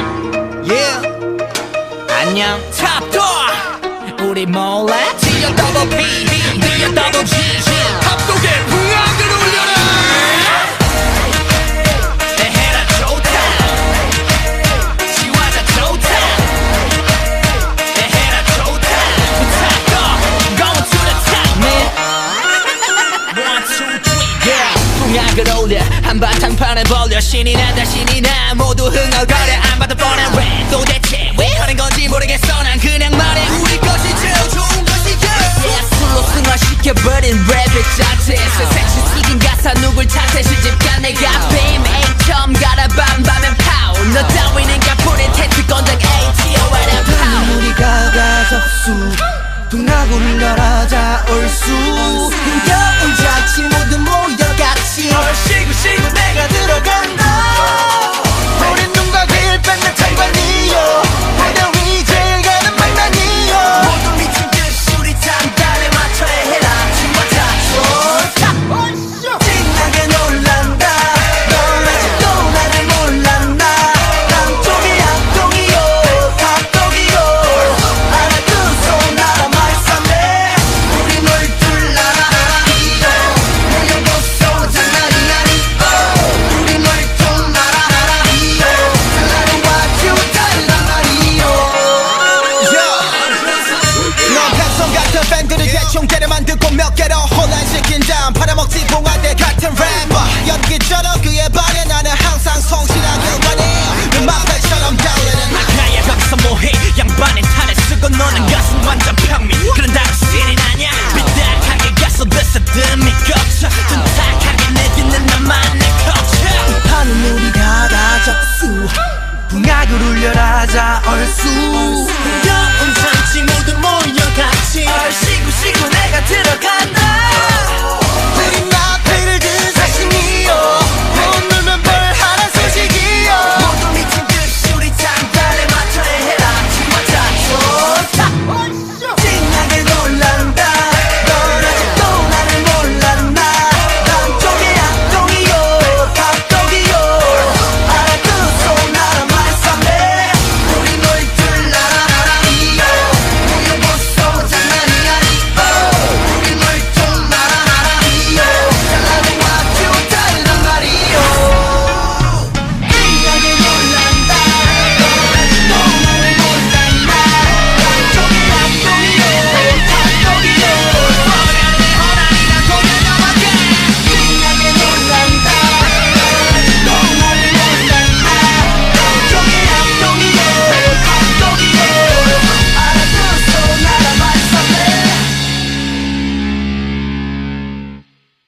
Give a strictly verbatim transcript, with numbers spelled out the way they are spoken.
Yeah. 안녕 탑도어 우리 몰래 T여 더블 P D여 더블 G 합독의 흥악을 울려라 내 해라 좋다 지화자 좋다 내 해라 좋다 탑도 going to the top man one two three yeah 흥악을 올려 한바탕 판을 벌려 신이 난다 신이 나 모두 흥얼거려 안 받아 뻔한 랩 도대체 왜 하는 건지 모르겠어 난 그냥 말해 우리 것이 제일 좋은 것이야 yeah, 술로 승화시켜버린 랩의 자체 세상시 숙인 가사 누굴 탓해 시집가 내가 빔 A점 가라 밤밤엔 파워 너 따위는 가풀인 텐트 건장 에이티오 and 파워 우리가 가접수 둥하고 울려라 자 얼쑤 흥겨운 잔치 모두 모여같이 얼씨구 씨구 내가 들어간다 우린 눈과 귀를 뺏는 장관이요 무대 위 제일 가는 망나니요 모두 미친 듯이 우리 단단에 맞춰야 해라 춤과 자존 신나게 놀란다 넌 아직도 나를 몰랐나 남쪽이 합동이요 합동이요 알아두소 나라 말싸매 우리 널 둘러라 이요 모여보소 장난이 아니오 우리 널 좀 알아라 이요 나는 와주 달란 말이요 넌 백성 같은 밴드를 대충 때려만 듣고 몇 개로 혼란시킨 다음 팔아먹지 봉화대 같은 래퍼 연기처럼 그에 반해 나는 항상 성실하게 관해 음악배처럼 달리는 나야 거기서 뭐해 양반의 탄을 쓰고 너는 가슴 완전 평미 그런다고 신이 나냐 삐딱하게 가서 드스듬이 꺾쳐 둔탁하게 내딛는 나만의 culture 하는 우리가 다 접수 붕악을 울려라 자 얼쑤 흥겨운 잔치 모두 모여 같이 얼씨구 씨구 내가 들어가